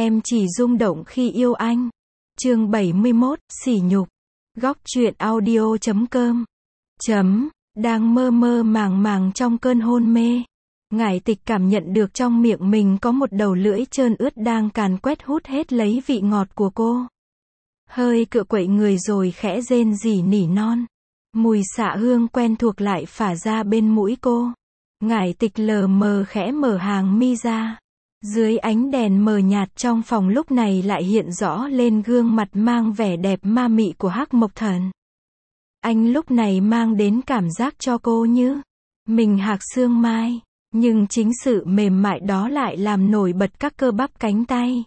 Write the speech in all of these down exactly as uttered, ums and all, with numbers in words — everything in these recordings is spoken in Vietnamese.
Em chỉ rung động khi yêu anh. Chương bảy mươi mốt, sỉ nhục. Góc truyện audio chấm com. Chấm, đang mơ mơ màng màng trong cơn hôn mê. Ngải Tịch cảm nhận được trong miệng mình có một đầu lưỡi trơn ướt đang càn quét hút hết lấy vị ngọt của cô. Hơi cựa quậy người rồi khẽ rên rỉ nỉ non. Mùi xạ hương quen thuộc lại phả ra bên mũi cô. Ngải Tịch lờ mờ khẽ mở hàng mi ra. Dưới ánh đèn mờ nhạt trong phòng lúc này lại hiện rõ lên gương mặt mang vẻ đẹp ma mị của Hắc Mộc Thần. Anh lúc này mang đến cảm giác cho cô như mình hạc xương mai, nhưng chính sự mềm mại đó lại làm nổi bật các cơ bắp cánh tay.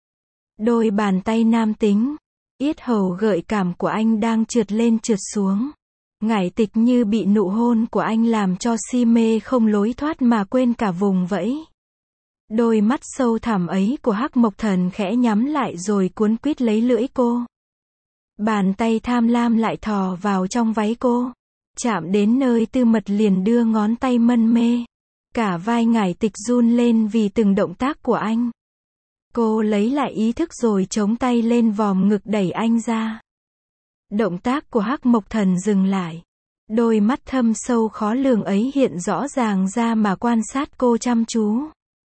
Đôi bàn tay nam tính, yết hầu gợi cảm của anh đang trượt lên trượt xuống. Ngải Tịch như bị nụ hôn của anh làm cho si mê không lối thoát mà quên cả vùng vẫy. Đôi mắt sâu thẳm ấy của Hắc Mộc Thần khẽ nhắm lại rồi cuốn quýt lấy lưỡi cô. Bàn tay tham lam lại thò vào trong váy cô. Chạm đến nơi tư mật liền đưa ngón tay mân mê. Cả vai Ngải Tịch run lên vì từng động tác của anh. Cô lấy lại ý thức rồi chống tay lên vòm ngực đẩy anh ra. Động tác của Hắc Mộc Thần dừng lại. Đôi mắt thâm sâu khó lường ấy hiện rõ ràng ra mà quan sát cô chăm chú.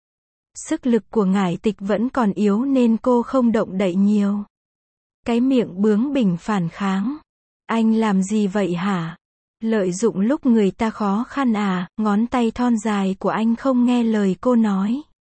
Sức lực của Ngải Tịch vẫn còn yếu nên cô không động đậy nhiều. Cái miệng bướng bỉnh phản kháng. Anh làm gì vậy hả? Lợi dụng lúc người ta khó khăn à? Ngón tay thon dài của anh không nghe lời cô nói.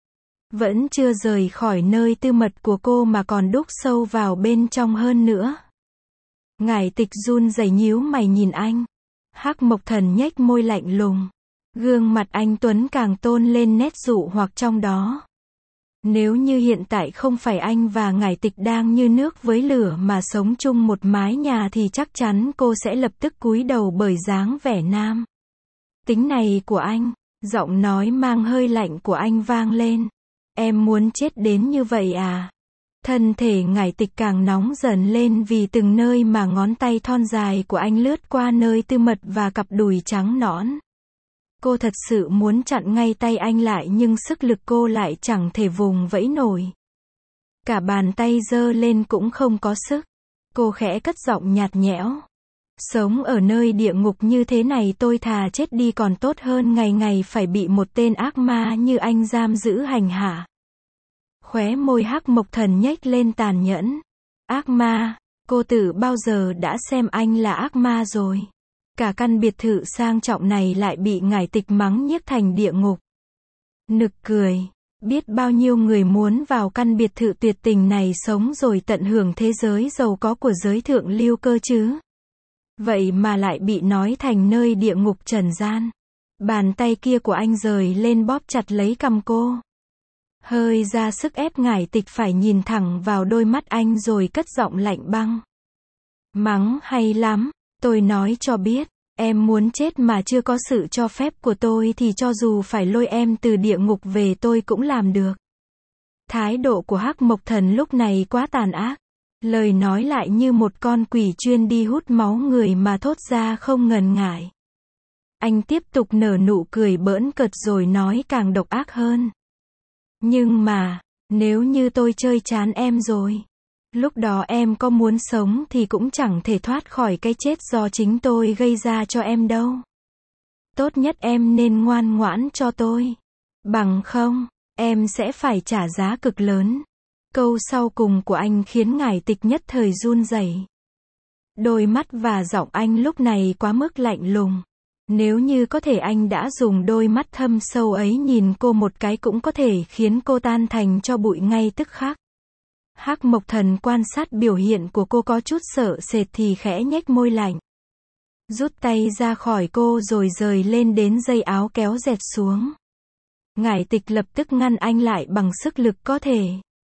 Vẫn chưa rời khỏi nơi tư mật của cô mà còn đúc sâu vào bên trong hơn nữa. Ngải Tịch run rẩy nhíu mày nhìn anh. Hắc Mộc Thần nhếch môi lạnh lùng. Gương mặt anh tuấn càng tôn lên nét dụ hoặc trong đó. Nếu như hiện tại không phải anh và Ngải Tịch đang như nước với lửa mà sống chung một mái nhà thì chắc chắn cô sẽ lập tức cúi đầu bởi dáng vẻ nam tính này của anh. Giọng nói mang hơi lạnh của anh vang lên. Em muốn chết đến như vậy à? Thân thể Ngải Tịch càng nóng dần lên vì từng nơi mà ngón tay thon dài của anh lướt qua nơi tư mật và cặp đùi trắng nõn. Cô thật sự muốn chặn ngay tay anh lại nhưng sức lực cô lại chẳng thể vùng vẫy nổi. Cả bàn tay giơ lên cũng không có sức. Cô khẽ cất giọng nhạt nhẽo. Sống ở nơi địa ngục như thế này tôi thà chết đi còn tốt hơn ngày ngày phải bị một tên ác ma như anh giam giữ hành hạ. Khóe môi Hắc Mộc Thần nhếch lên tàn nhẫn. Ác ma, cô từ bao giờ đã xem anh là ác ma rồi? Cả căn biệt thự sang trọng này lại bị Ngải Tịch mắng nhiếc thành địa ngục. Nực cười, biết bao nhiêu người muốn vào căn biệt thự tuyệt tình này sống rồi tận hưởng thế giới giàu có của giới thượng lưu cơ chứ. Vậy mà lại bị nói thành nơi địa ngục trần gian. Bàn tay kia của anh rời lên bóp chặt lấy cằm cô. Hơi ra sức ép Ngải Tịch phải nhìn thẳng vào đôi mắt anh rồi cất giọng lạnh băng. Mắng hay lắm. Tôi nói cho biết, em muốn chết mà chưa có sự cho phép của tôi thì cho dù phải lôi em từ địa ngục về tôi cũng làm được. Thái độ của Hắc Mộc Thần lúc này quá tàn ác. Lời nói lại như một con quỷ chuyên đi hút máu người mà thốt ra không ngần ngại. Anh tiếp tục nở nụ cười bỡn cợt rồi nói càng độc ác hơn. Nhưng mà, nếu như tôi chơi chán em rồi, lúc đó em có muốn sống thì cũng chẳng thể thoát khỏi cái chết do chính tôi gây ra cho em đâu. Tốt nhất em nên ngoan ngoãn cho tôi. Bằng không, em sẽ phải trả giá cực lớn. Câu sau cùng của anh khiến Ngải Tịch nhất thời run rẩy. Đôi mắt và giọng anh lúc này quá mức lạnh lùng. Nếu như có thể anh đã dùng đôi mắt thâm sâu ấy nhìn cô một cái cũng có thể khiến cô tan thành cho bụi ngay tức khắc. Hắc Mộc Thần quan sát biểu hiện của cô có chút sợ sệt thì khẽ nhếch môi lạnh. Rút tay ra khỏi cô rồi rời lên đến dây áo kéo dẹt xuống. Ngải Tịch lập tức ngăn anh lại bằng sức lực có thể.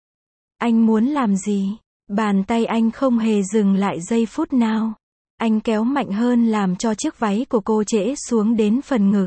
Anh muốn làm gì? Bàn tay anh không hề dừng lại giây phút nào. Anh kéo mạnh hơn làm cho chiếc váy của cô trễ xuống đến phần ngực.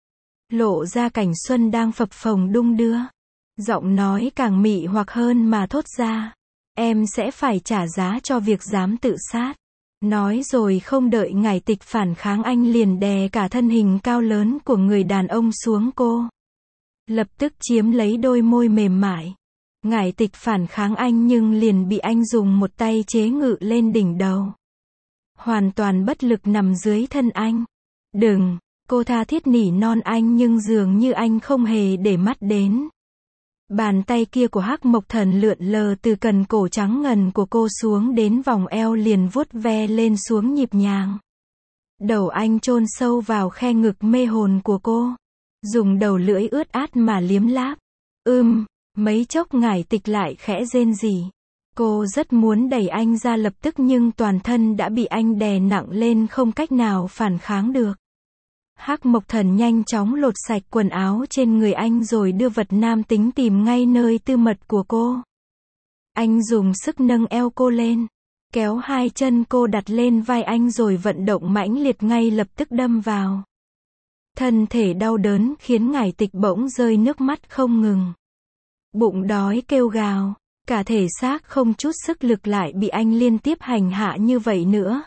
Lộ ra cảnh xuân đang phập phồng đung đưa. Giọng nói càng mị hoặc hơn mà thốt ra. Em sẽ phải trả giá cho việc dám tự sát. Nói rồi không đợi Ngải Tịch phản kháng anh liền đè cả thân hình cao lớn của người đàn ông xuống cô. Lập tức chiếm lấy đôi môi mềm mại. Ngải Tịch phản kháng anh nhưng liền bị anh dùng một tay chế ngự lên đỉnh đầu. Hoàn toàn bất lực nằm dưới thân anh. Đừng, cô tha thiết nỉ non anh nhưng dường như anh không hề để mắt đến. Bàn tay kia của Hắc Mộc Thần lượn lờ từ cần cổ trắng ngần của cô xuống đến vòng eo liền vuốt ve lên xuống nhịp nhàng. Đầu anh chôn sâu vào khe ngực mê hồn của cô. Dùng đầu lưỡi ướt át mà liếm láp. Ưm, mấy chốc Ngải Tịch lại khẽ rên rỉ. Cô rất muốn đẩy anh ra lập tức nhưng toàn thân đã bị anh đè nặng lên không cách nào phản kháng được. Hắc Mộc Thần nhanh chóng lột sạch quần áo trên người anh rồi đưa vật nam tính tìm ngay nơi tư mật của cô. Anh dùng sức nâng eo cô lên, kéo hai chân cô đặt lên vai anh rồi vận động mãnh liệt ngay lập tức đâm vào. Thân thể đau đớn khiến Ngải Tịch bỗng rơi nước mắt không ngừng. Bụng đói kêu gào, cả thể xác không chút sức lực lại bị anh liên tiếp hành hạ như vậy nữa.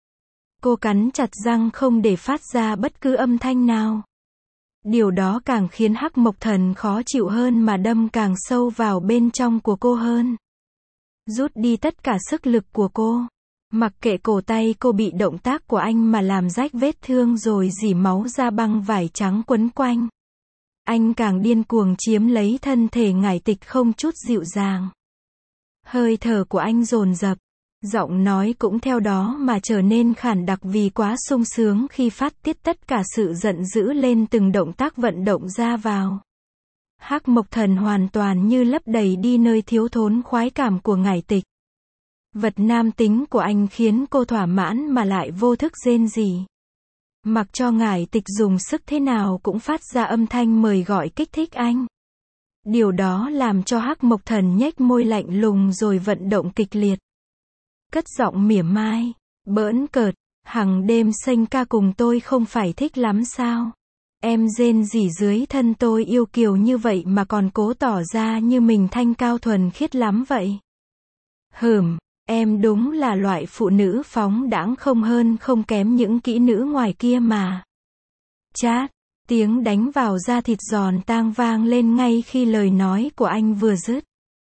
Cô cắn chặt răng không để phát ra bất cứ âm thanh nào. Điều đó càng khiến Hắc Mộc Thần khó chịu hơn mà đâm càng sâu vào bên trong của cô hơn. Rút đi tất cả sức lực của cô. Mặc kệ cổ tay cô bị động tác của anh mà làm rách vết thương rồi rỉ máu ra băng vải trắng quấn quanh. Anh càng điên cuồng chiếm lấy thân thể Ngải Tịch không chút dịu dàng. Hơi thở của anh dồn dập. Giọng nói cũng theo đó mà trở nên khản đặc vì quá sung sướng khi phát tiết tất cả sự giận dữ lên từng động tác vận động ra vào. Hắc Mộc Thần hoàn toàn như lấp đầy đi nơi thiếu thốn khoái cảm của Ngải Tịch. Vật nam tính của anh khiến cô thỏa mãn mà lại vô thức rên rỉ. Mặc cho Ngải Tịch dùng sức thế nào cũng phát ra âm thanh mời gọi kích thích anh. Điều đó làm cho Hắc Mộc Thần nhếch môi lạnh lùng rồi vận động kịch liệt. Cất giọng mỉa mai, bỡn cợt, hằng đêm xanh ca cùng tôi không phải thích lắm sao? Em rên rỉ dưới thân tôi yêu kiều như vậy mà còn cố tỏ ra như mình thanh cao thuần khiết lắm vậy. Hừm, em đúng là loại phụ nữ phóng đãng không hơn không kém những kỹ nữ ngoài kia mà. Chát, tiếng đánh vào da thịt giòn tang vang lên ngay khi lời nói của anh vừa dứt.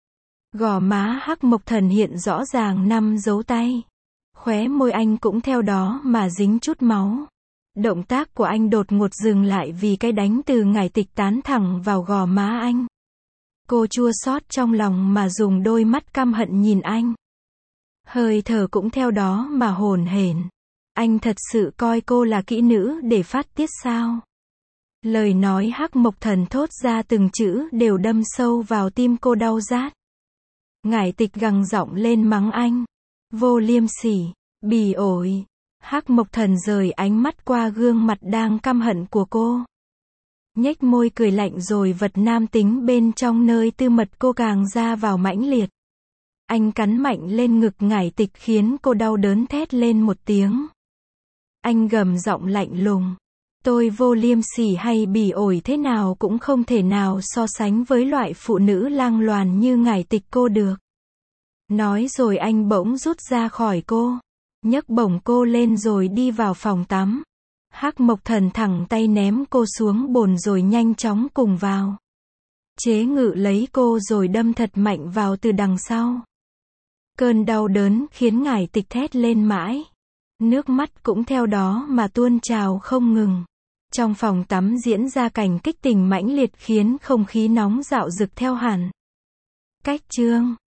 Gò má Hắc Mộc Thần hiện rõ ràng năm dấu tay. Khóe môi anh cũng theo đó mà dính chút máu. Động tác của anh đột ngột dừng lại vì cái đánh từ Ngải Tịch tán thẳng vào gò má anh. Cô chua xót trong lòng mà dùng đôi mắt căm hận nhìn anh. Hơi thở cũng theo đó mà hổn hển. Anh thật sự coi cô là kỹ nữ để phát tiết sao? Lời nói Hắc Mộc Thần thốt ra từng chữ đều đâm sâu vào tim cô đau rát. Ngải Tịch gằn giọng lên mắng anh. Vô liêm sỉ, bỉ ổi. Hắc Mộc Thần rời ánh mắt qua gương mặt đang căm hận của cô. Nhếch môi cười lạnh rồi vật nam tính bên trong nơi tư mật cô càng ra vào mãnh liệt. Anh cắn mạnh lên ngực Ngải Tịch khiến cô đau đớn thét lên một tiếng. Anh gầm giọng lạnh lùng. Tôi vô liêm sỉ hay bỉ ổi thế nào cũng không thể nào so sánh với loại phụ nữ lang loàn như Ngải Tịch cô được. Nói rồi anh bỗng rút ra khỏi cô. Nhấc bổng cô lên rồi đi vào phòng tắm. Hắc Mộc Thần thẳng tay ném cô xuống bồn rồi nhanh chóng cùng vào. Chế ngự lấy cô rồi đâm thật mạnh vào từ đằng sau. Cơn đau đớn khiến Ngải Tịch thét lên mãi. Nước mắt cũng theo đó mà tuôn trào không ngừng. Trong phòng tắm diễn ra cảnh kích tình mãnh liệt khiến không khí nóng rạo rực theo hẳn. Cách chương